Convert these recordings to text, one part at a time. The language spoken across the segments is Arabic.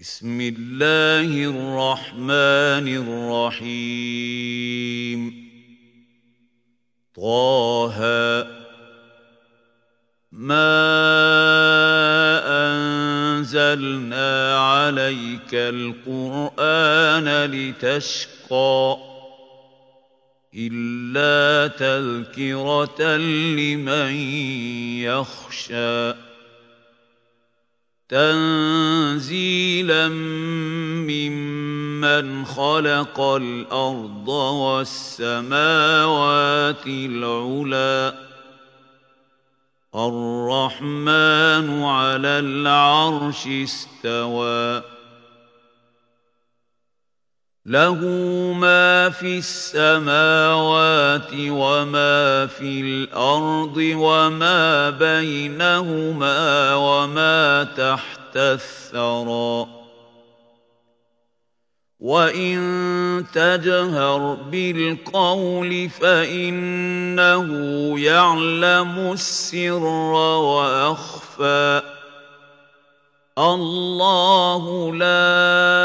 بسم الله الرحمن الرحيم طه ما أنزلنا عليك القرآن لتشقى إلا تذكرة لمن يخشى تنزيلا ممن خلق الأرض والسماوات العلى الرحمن على العرش استوى له ما في السماوات وما في الأرض وما بينهما وما تحت الثرى وإن تجهر بالقول فإنه يعلم السر وأخفى الله لا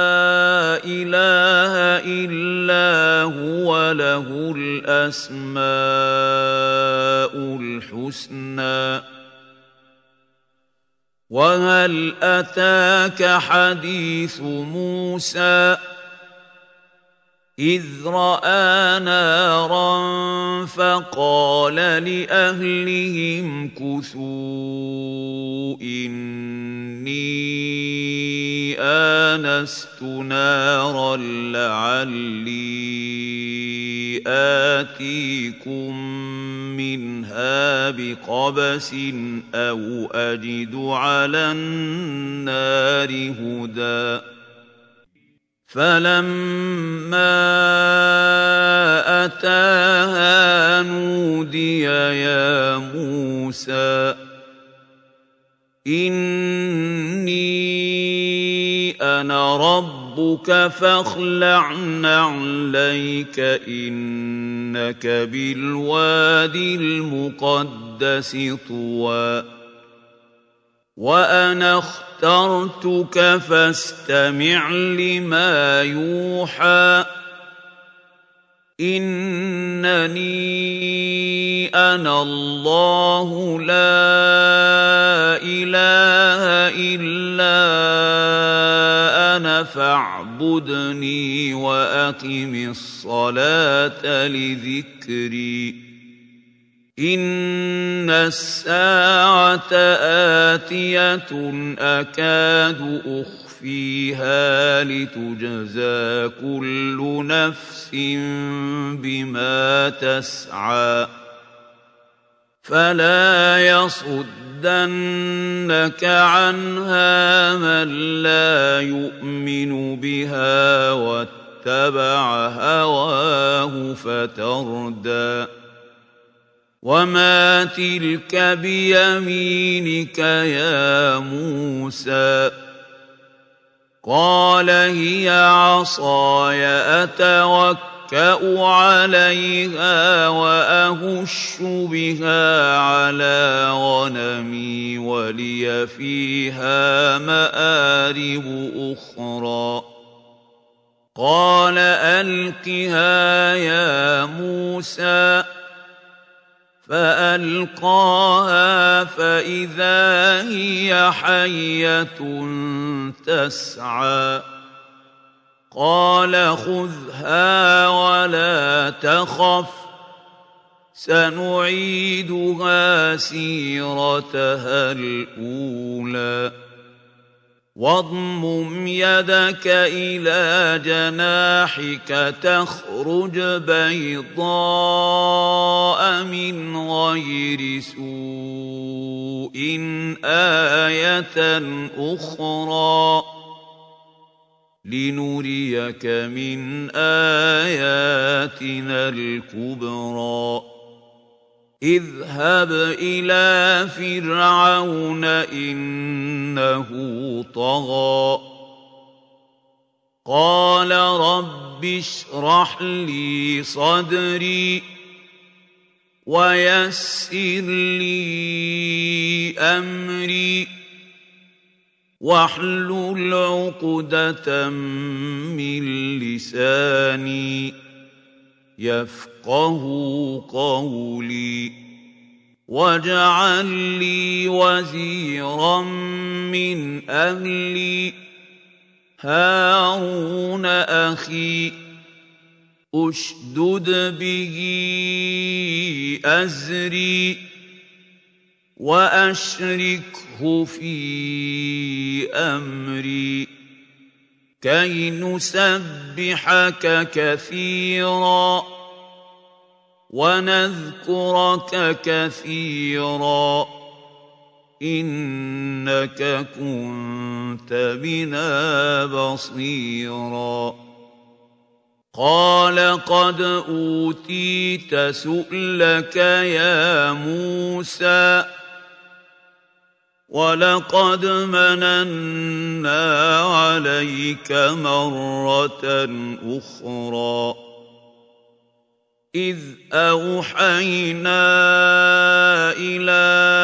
إله إلا هو له الأسماء الحسنى وهل أتاك حديث موسى إذ رأى نارا فقال لأهلهم كثوا إني آنست نارا لعلي آتيكم منها بقبس أو أجد على النار هدى فلما أتاها نودي يا موسى إني أنا ربك فاخلع نعليك إنك بالوادي المقدس طوى وأنا اخترتك فاستمع لما يوحى إنني أنا الله لا إله إلا أنا فاعبدني وأقم الصلاة لذكري إن الساعة آتية أكاد أخفيها لتجزى كل نفس بما تسعى فلا يصدنك عنها من لا يؤمن بها واتبع هواه فتردى وما تلك بيمينك يا موسى قال هي عصاي أتوكأ عليها وأهش بها على غنمي ولي فيها مآرب أخرى قال ألقها يا موسى فألقاها فإذا هي حية تسعى قال خذها ولا تخف سنعيدها سيرتها الأولى واضمم يدك إلى جناحك تخرج بيضاء من غير سوء آية أخرى لنريك من آياتنا الكبرى اذهب إلى فرعون إنه طغى قال رب اشرح لي صدري ويسر لي أمري واحلل عقدة من لساني يفقه قولي واجعل لي وزيرا من أهلي هارون أخي أشدد به أزري وأشركه في أمري كي نسبحك كثيرا ونذكرك كثيرا إنك كنت بنا بصيرا قال قد أوتيت سؤلك يا موسى ولقد مننا عليك مرة أخرى إذ أوحينا إلى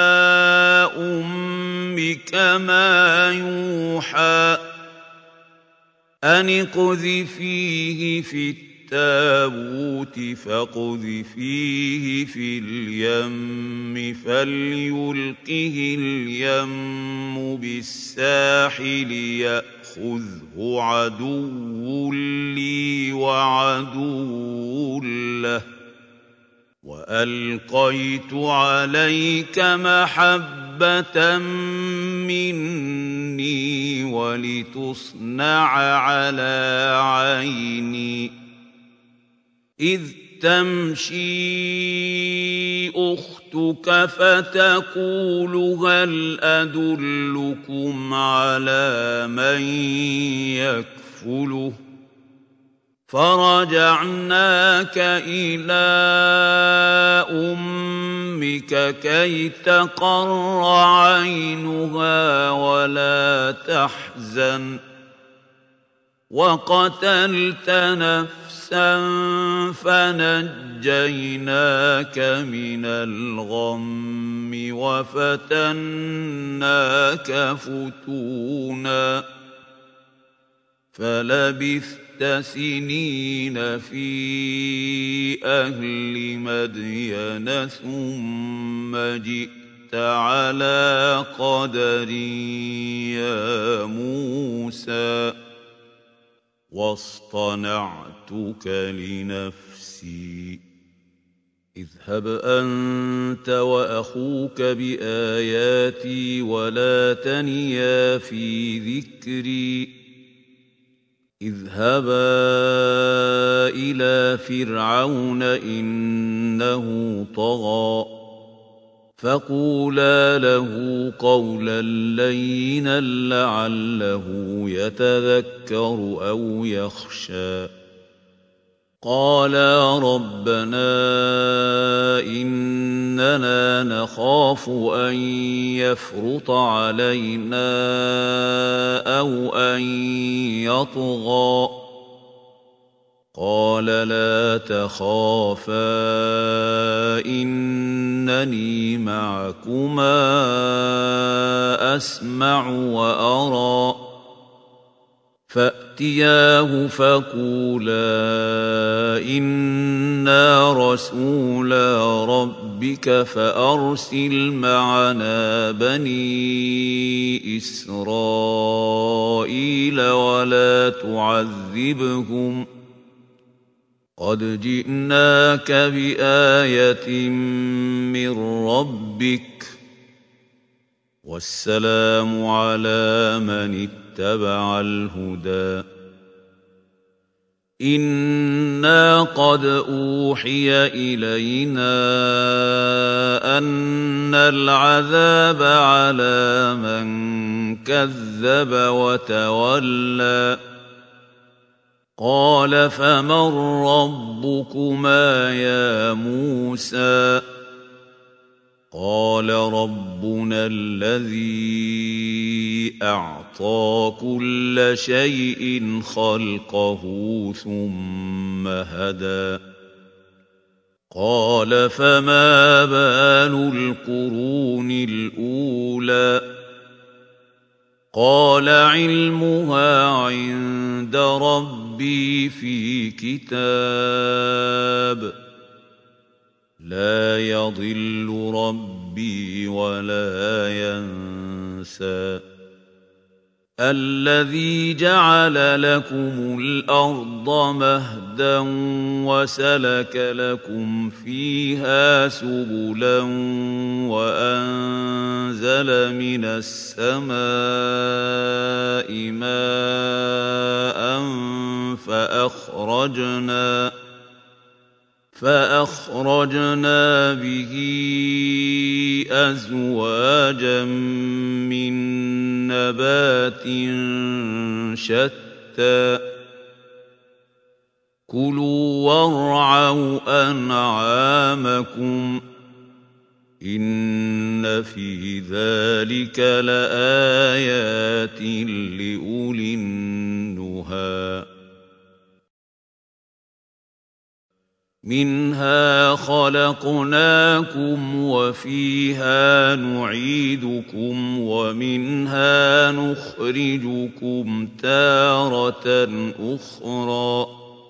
أمك ما يوحى أن اقذفيه في التابوت فاقذفيه في اليم فليلقه اليم بالساحل يأخذه عدو لي وعدو له وألقيت عليك محبة مني ولتصنع على عيني إذ تمشي أختك فتقول هل أدلكم على من يكفله فرجعناك إلى أمك كي تقر عينها ولا تحزن وقتلت نفسا فنجيناك من الغم وفتناك فتونا فلبثت سنين في أهل مدين ثم جئت على قدر يا موسى واصطنعتك لنفسي اذهب أنت وأخوك بآياتي ولا تنيا في ذكري اذهبا إلى فرعون إنه طغى فقولا له قولا لينا لعله يتذكر أو يخشى قالا ربنا إننا نخاف أن يفرط علينا أو أن يطغى قال لا تخافا إنني معكما أسمع وأرى فأتياه فقولا إنا رسولا ربك فأرسل معنا بني إسرائيل ولا تعذبهم قد جئناك بآية من ربك والسلام على من اتبع الهدى إنا قد أوحي إلينا أن العذاب على من كذب وتولى قال فمن ربكما يا موسى قال ربنا الذي أعطى كل شيء خلقه ثم هدى قال فما بال القرون الأولى قال علمها عند ربي في كتاب لا يضل ربي ولا ينسى الذي جعل لكم الأرض مهدا وسلك لكم فيها سبلا وأنزل من السماء ماء فأخرجنا به أزواجا من نبات شتى كلوا وارعوا أنعامكم إن في ذلك لآيات لأولي النهى منها خلقناكم وفيها نعيدكم ومنها نخرجكم تارة أخرى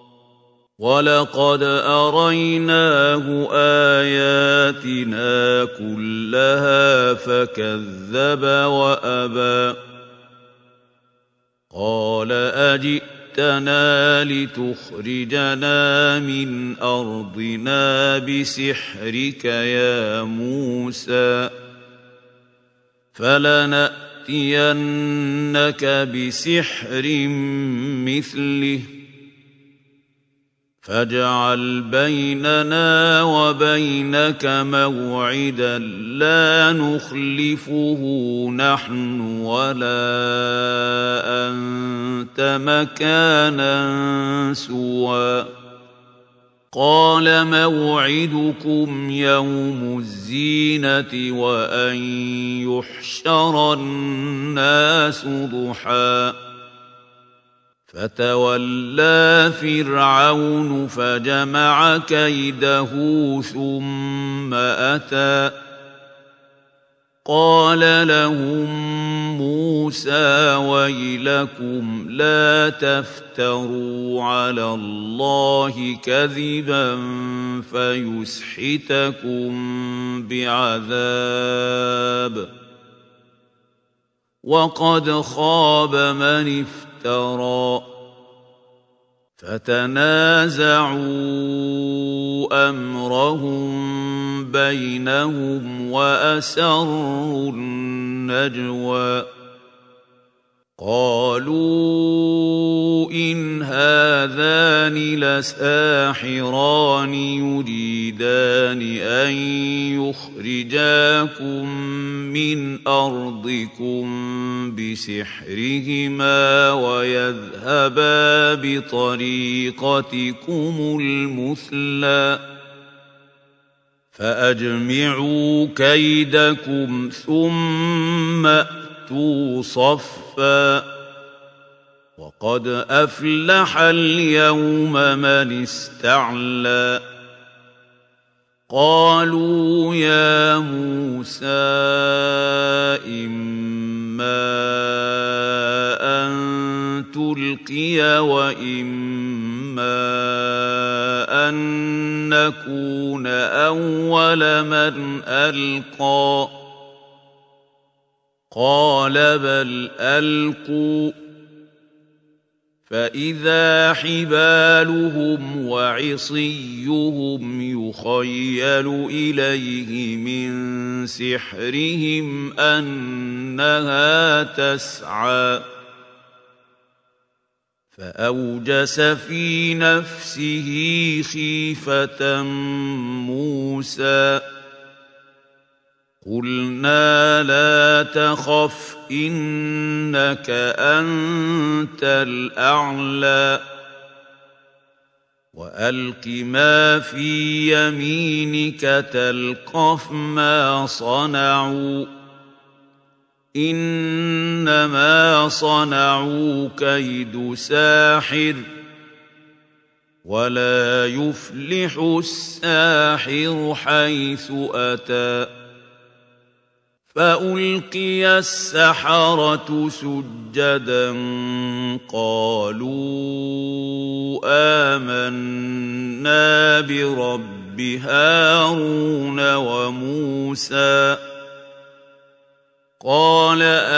ولقد أريناه آياتنا كلها فكذب وأبى قال أجئتنا لتخرجنا من أرضنا بسحرك يا موسى فلنأتينك بسحر مثله فاجعل بيننا وبينك موعدا لا نخلفه نحن ولا أنت مكانا سوى قال موعدكم يوم الزينة وأن يحشر الناس ضحى فتولى فرعون فجمع كيده ثم أتى قال لهم موسى ويلكم لا تفتروا على الله كذبا فيسحتكم بعذاب وقد خاب من افترى فتنازعوا أمرهم بينهم وأسروا النجوى قالوا إن هذان لساحران يريدان أن يخرجاكم من أرضكم بسحرهما ويذهبا بطريقتكم المثلى فأجمعوا كيدكم ثم أتوا صفا وقد أفلح اليوم من استعلى قالوا يا موسى إما أن تلقي وإما أن نكون أول من ألقى قال بل ألقوا فإذا حبالهم وعصيهم يخيل إليه من سحرهم أنها تسعى فأوجس في نفسه خيفة موسى قلنا لا تخف إنك أنت الأعلى وألق ما في يمينك تلقف ما صنعوا إنما صنعوا كيد ساحر ولا يفلح الساحر حيث أتى فألقي السحرة سجدا قالوا آمنا برب هارون وموسى قال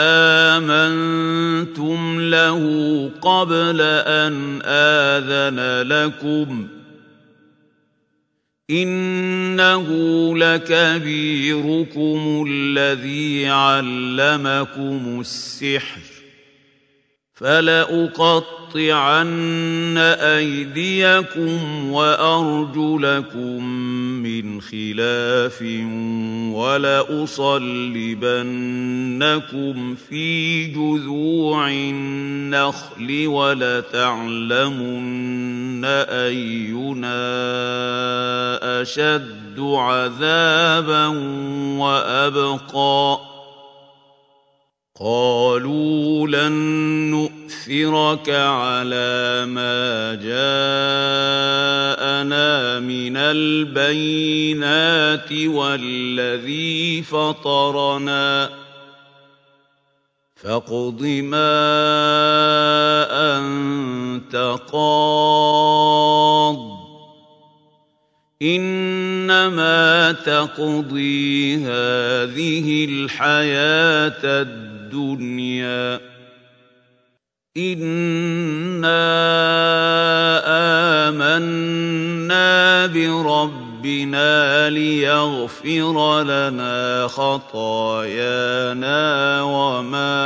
آمنتم له قبل أن آذن لكم إنه لكبيركم الذي علمكم السحر فلأقطعن أيديكم وأرجلكم من خلاف ولأصلبنكم في جذوع النخل ولتعلمن أينا أشد عذابا وأبقى قالوا لن نؤثرك على ما جاءنا من البينات والذي فطرنا فاقض ما أنت قاض إنما تقضي هذه الحياة الدنيا إنا آمنا بربنا ليغفر لنا خطايانا وما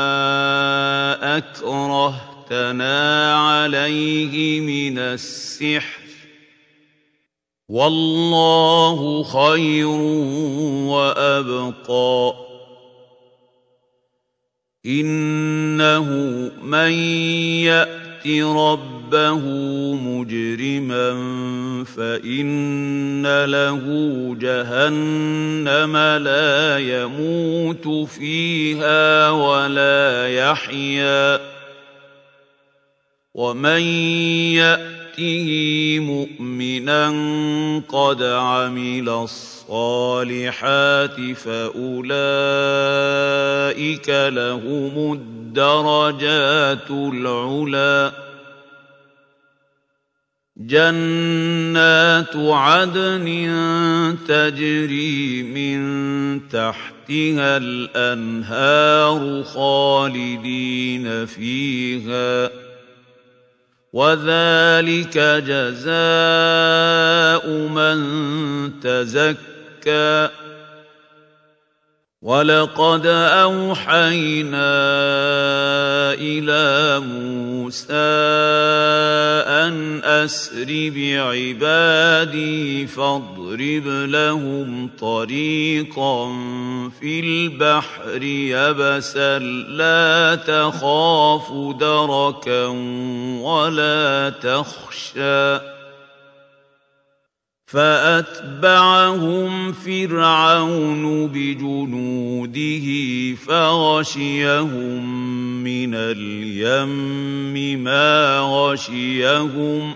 أكرهتنا عليه من السحر والله خير وأبقى إنه من يأت ربه مجرما فإن له جهنم لا يموت فيها ولا يحيا ومن يأته مؤمنا قد عمل الصالحات فأولئك لهم الدرجات العلى جنات عدن تجري من تحتها الأنهار خالدين فيها وذلك جزاء من تزكى ولقد أوحينا إلى موسى أن أسر بعبادي فاضرب لهم طريقا في البحر يبسا لا تخاف دركا ولا تخشى فأتبعهم فرعون بجنوده فغشيهم من اليم ما غشيهم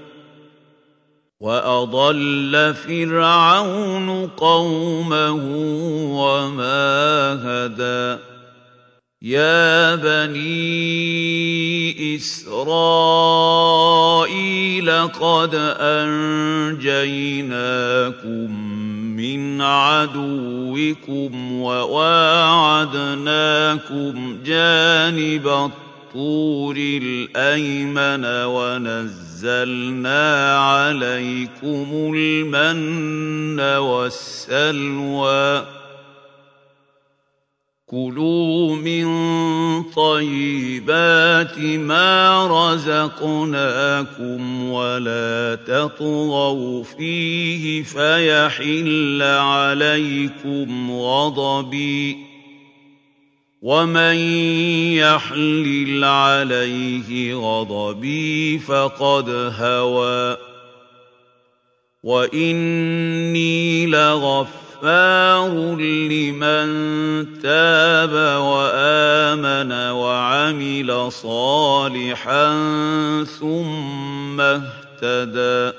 وأضل فرعون قومه وما هدى يا بني إسرائيل قد أنجيناكم من عدوكم وواعدناكم جانب الطور الأيمن ونزلنا عليكم المن والسلوى كلوا من طيبات ما رزقناكم ولا تطغوا فيه فيحل عليكم غضبي ومن يحلل عليه غضبي فقد هوى وإني لغفار لمن تاب وآمن وعمل صالحا ثم اهتدى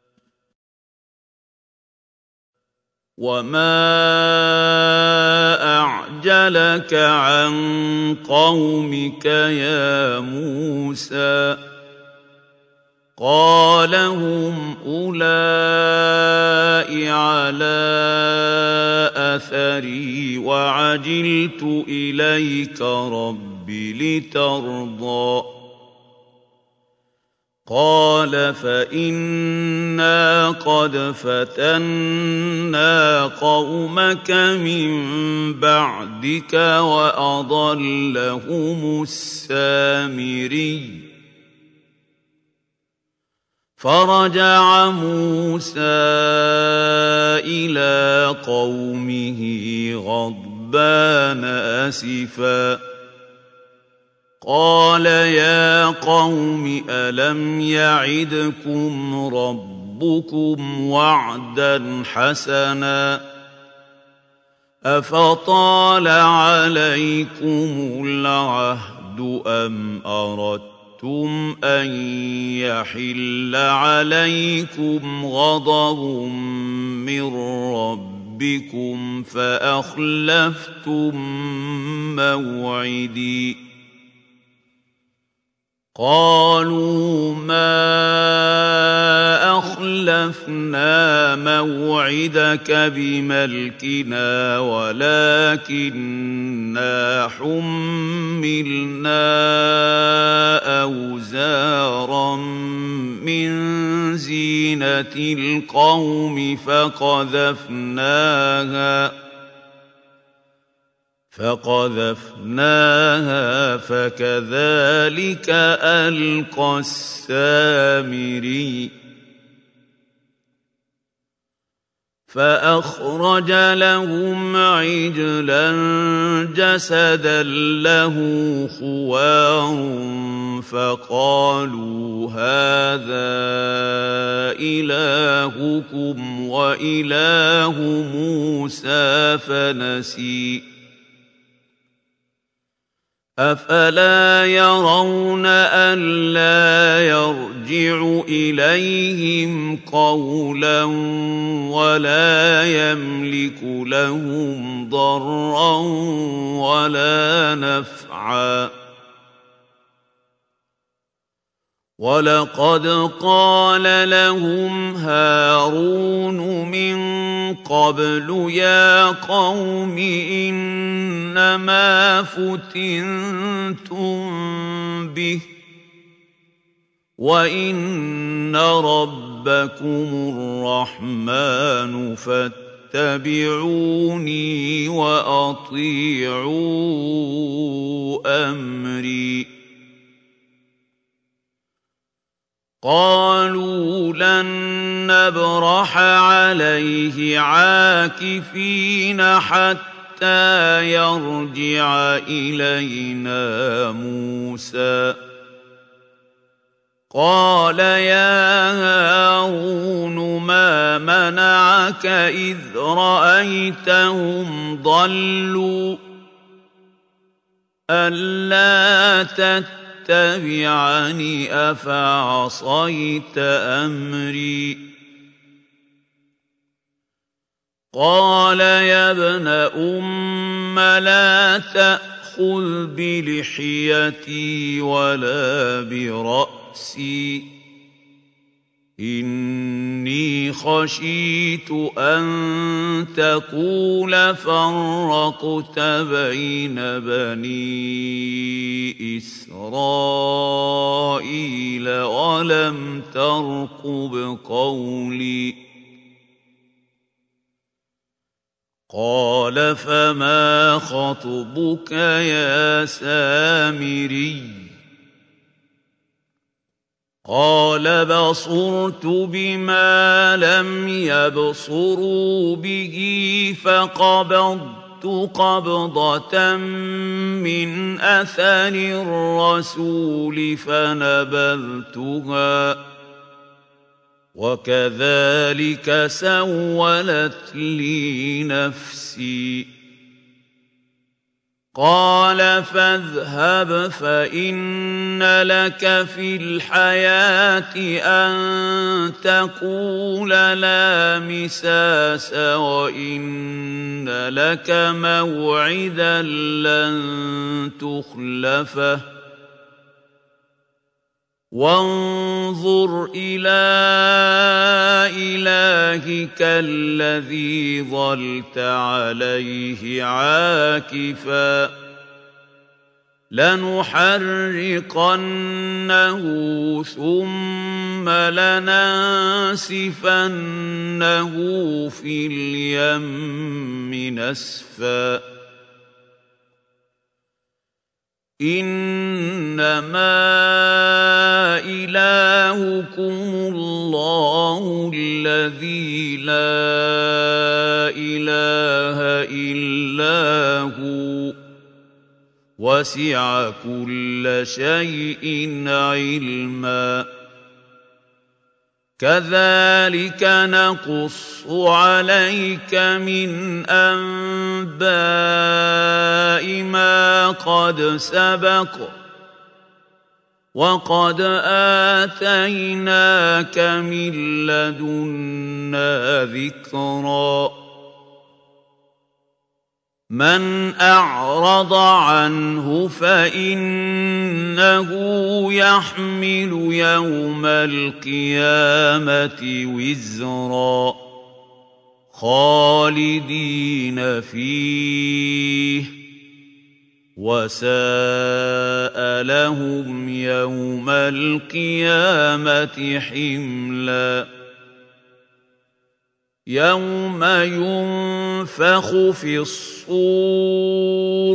وما أعجلك عن قومك يا موسى قال هم أولئك على أثري وعجلت إليك رب لترضى قال فإنا قد فتنا قومك من بعدك وأضلهم السامري فرجع موسى إلى قومه غضبان أسفا قال يا قوم ألم يعدكم ربكم وعدا حسنا أفطال عليكم العهد أم أردتم أن يحل عليكم غضب من ربكم فأخلفتم موعدي قالوا ما أخلفنا موعدك بملكنا ولكننا حملنا أوزارا من زينة القوم فقذفناها فكذلك ألقى السامري فأخرج لهم عجلا جسدا له خوار فقالوا هذا إلهكم وإله موسى فنسي أفلا يرون ألا يرجع إليهم قولا ولا يملك لهم ضرا ولا نفعا ولقد قال لهم هارون من قبل يا قوم إنما فتنتم به وإن ربكم الرحمن فاتبعوني وأطيعوا أمري قالوا لن نبرح عليه عاكفين حتى يرجع إلينا موسى قال يا هارون ما منعك إذ رأيتهم ضلوا ألا تتبعني أفعصيت أمري قال يا ابن أم لا تأخذ بلحيتي ولا برأسي إني خشيت أن تقول فرقت بين بني إسرائيل ولم ترقب قولي قال فما خطبك يا سامري قال بصرت بما لم يبصروا به فقبضت قبضة من أثر الرسول فنبذتها وكذلك سولت لي نفسي قال فاذهب فإن إن لك في الحياة أن تقول لا مساس وإن لك موعدا لن تخلفه وانظر إلى إلهك الذي ظلت عليه عاكفا لنحرقنه ثم لننسفنه في اليم نسفا إنما إلهكم الله الذي لا إله إلا هو وسع كل شيء علما كذلك نقص عليك من أنباء ما قد سبق وقد آتيناك من لدنا ذكرا من أعرض عنه فإنه يحمل يوم القيامة وزرا خالدين فيه وساء لهم يوم القيامة حملا يوم ينفخ في الصور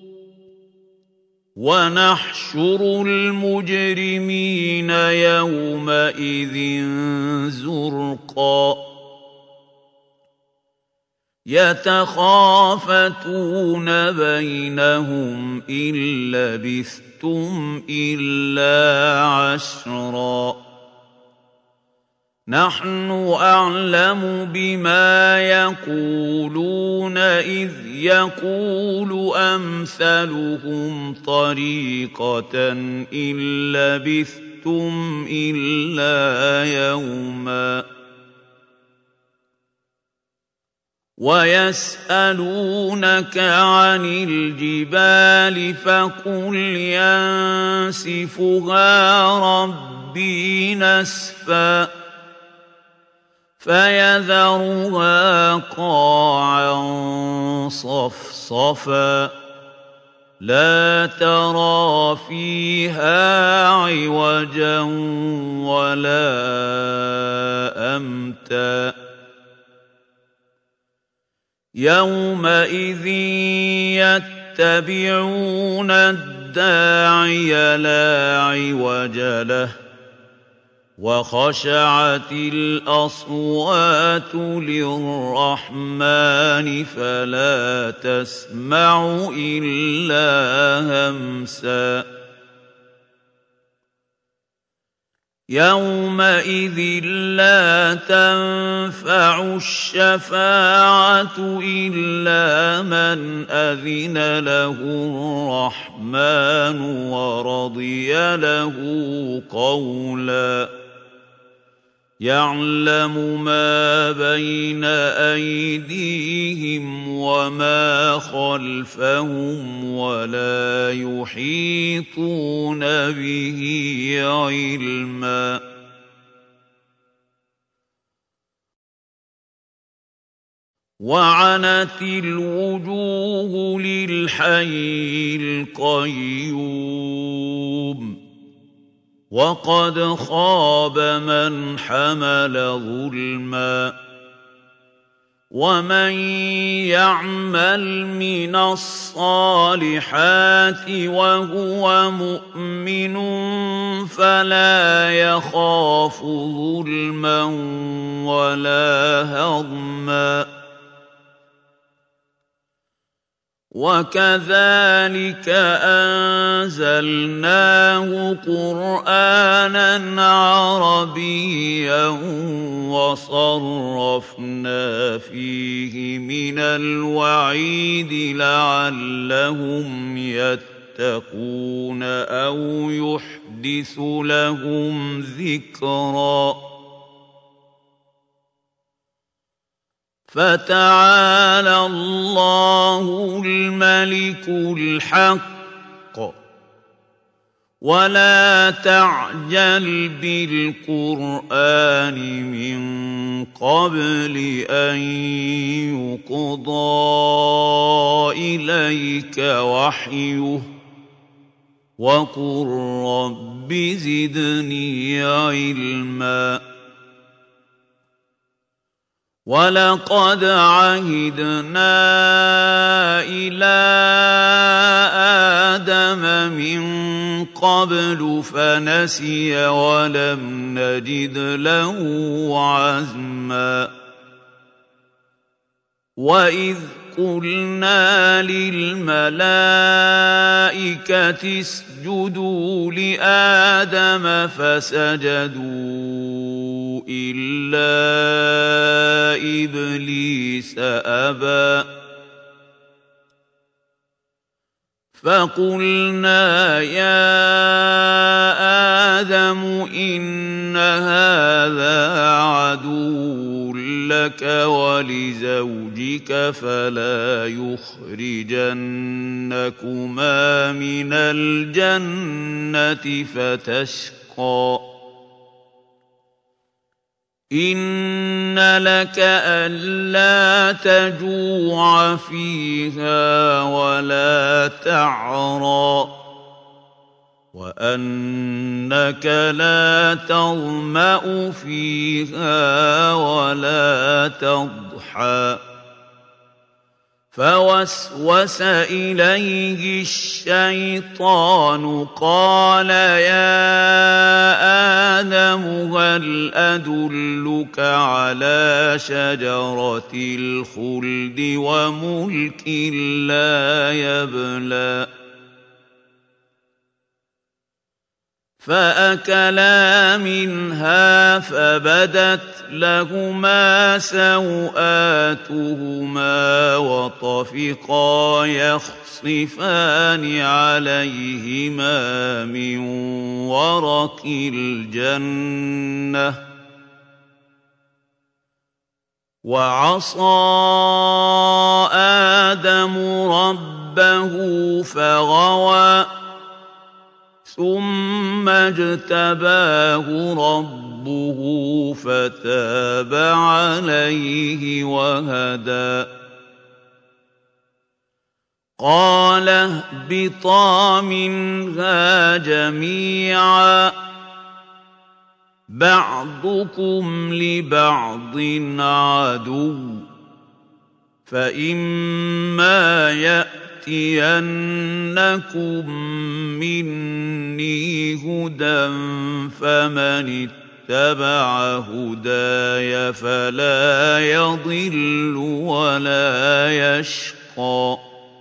ونحشر المجرمين يومئذ زرقا يتخافتون بينهم إن لبثتم إلا عشرا نحن أعلم بما يقولون إذ يقول أمثلهم طريقة إن لبثتم إلا يوما ويسألونك عن الجبال فقل ينسفها ربي نسفا فيذرها قاعا صفصفا لا ترى فيها عوجا ولا أمتا يومئذ يتبعون الداعي لا عوج له وخشعت الأصوات للرحمن فلا تسمع إلا همسا يومئذ لا تنفع الشفاعة إلا من أذن له الرحمن ورضي له قولا يعلم ما بين أيديهم وما خلفهم ولا يحيطون به علما وعنت الوجوه للحي القيوم وقد خاب من حمل ظلما ومن يعمل من الصالحات وهو مؤمن فلا يخاف ظلما ولا هضما وكذلك أنزلناه قرآنا عربيا وصرفنا فيه من الوعيد لعلهم يتقون يتقون أو يحدث لهم ذكرا فتعالى الله الملك الحق ولا تعجل بالقرآن من قبل أن يقضى إليك وحيه وقل رب زدني علما ولقد عهدنا إلى آدم من قبل فنسي ولم نجد له عزما وإذ قلنا للملائكة اسجدوا لآدم فسجدوا إلا إبليس أبى فقلنا يا آدم إن هذا عدو لك ولزوجك فلا يخرجنكما من الجنة فتشقى إن لك ألا تجوع فيها ولا تعرى وأنك لا تظمأ فيها ولا تضحى فوسوس إليه الشيطان قال يا آدم هل أدلك على شجرة الخلد وملك لا يبلى فأكلا منها فبدت لهما سوآتهما وطفقا يخصفان عليهما من ورق الجنة وعصى آدم ربه فغوى ثم اجتباه ربه فتاب عليه وهدى قال اهبطا منها جميعا بعضكم لبعض عدو فإما يأتينكم مني هدى فمن اتبع هداي فلا يضل ولا يشقى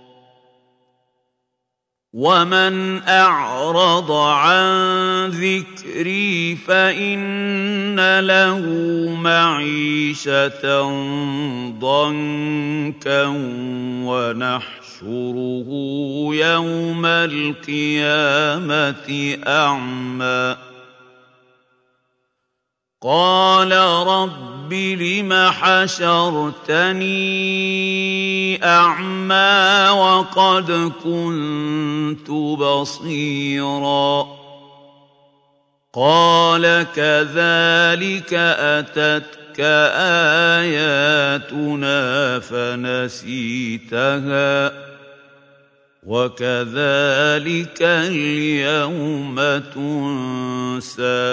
ومن أعرض عن ذكري فإن له معيشة ضنكا ونحشره يوم القيامة أعمى قال رب لم حشرتني أعمى وقد كنت بصيرا قال كذلك أتتك آياتنا فنسيتها وكذلك اليوم تنسى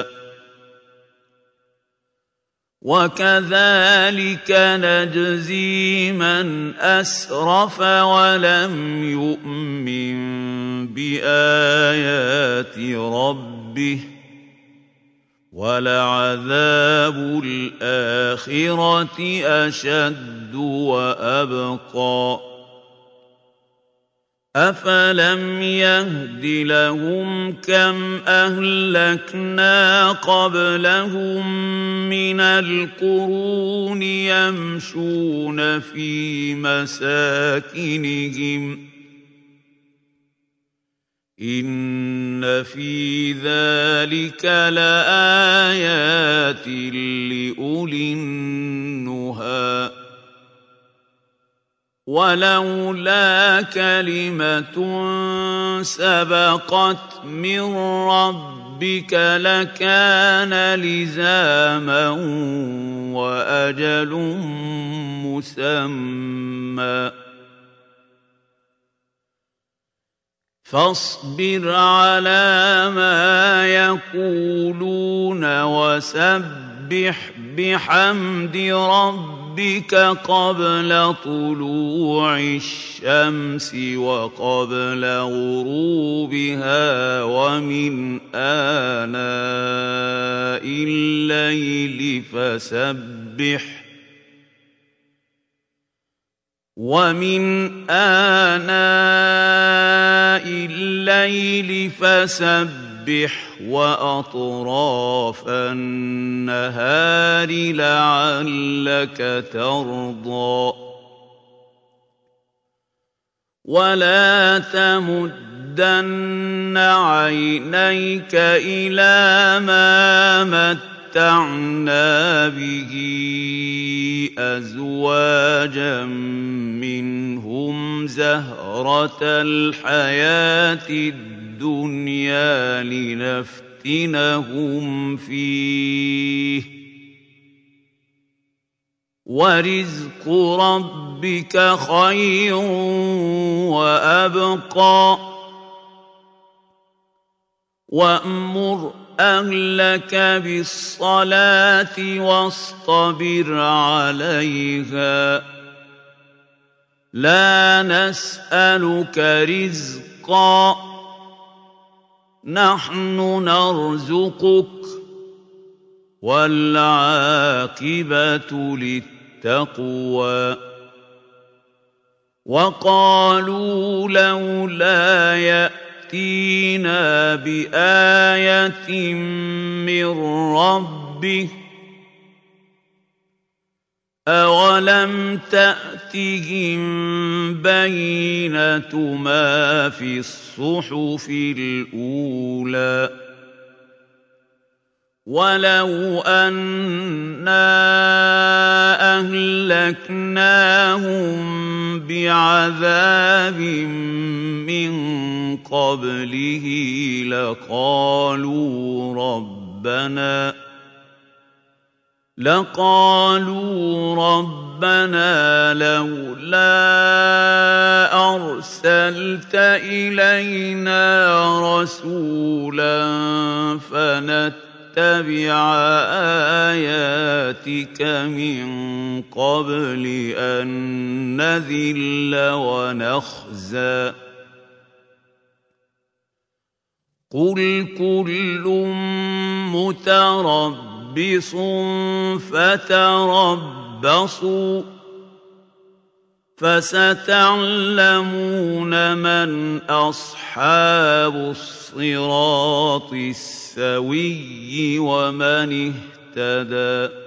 وكذلك نجزي من أسرف ولم يؤمن بآيات ربه ولعذاب الآخرة أشد وأبقى أفلم يهد لهم كم أهلكنا قبلهم من القرون يمشون في مساكنهم إِنَّ فِي ذَلِكَ لَآيَاتٍ لِّأُولِي النُّهَىٰ وَلَوْلَا كَلِمَةٌ سَبَقَتْ مِن رَّبِّكَ لَكَانَ لِزَامًا وَأَجَلٌ مُّسَمًّى فاصبر على ما يقولون وسبح بحمد ربك قبل طلوع الشمس وقبل غروبها ومن آناء الليل فسبح وأطراف النهار لعلك ترضى ولا تمدن عينيك إلى ما متعنا به أزواجا منهم زهرة الحياة الدنيا لنفتنهم فيه ورزق ربك خير وأبقى وأمر أهلك بالصلاة واصطبر عليها لا نسألك رزقا نحن نرزقك والعاقبة للتقوى وقالوا لولا يأتينا بآية من ربه أَوَلَمْ تَأْتِهِم بَيِّنَةُ مَا فِي الصُّحُفِ الْأُولَىٰ وَلَوْ أَنَّا أَهْلَكْنَاهُم بِعَذَابٍ مِّن قَبْلِهِ لقالوا ربنا لولا أرسلت إلينا رسولا فنتبع آياتك من قبل أن نذل ونخزى قل كل متربص فتربصوا فستعلمون من أصحاب الصراط السوي ومن اهتدى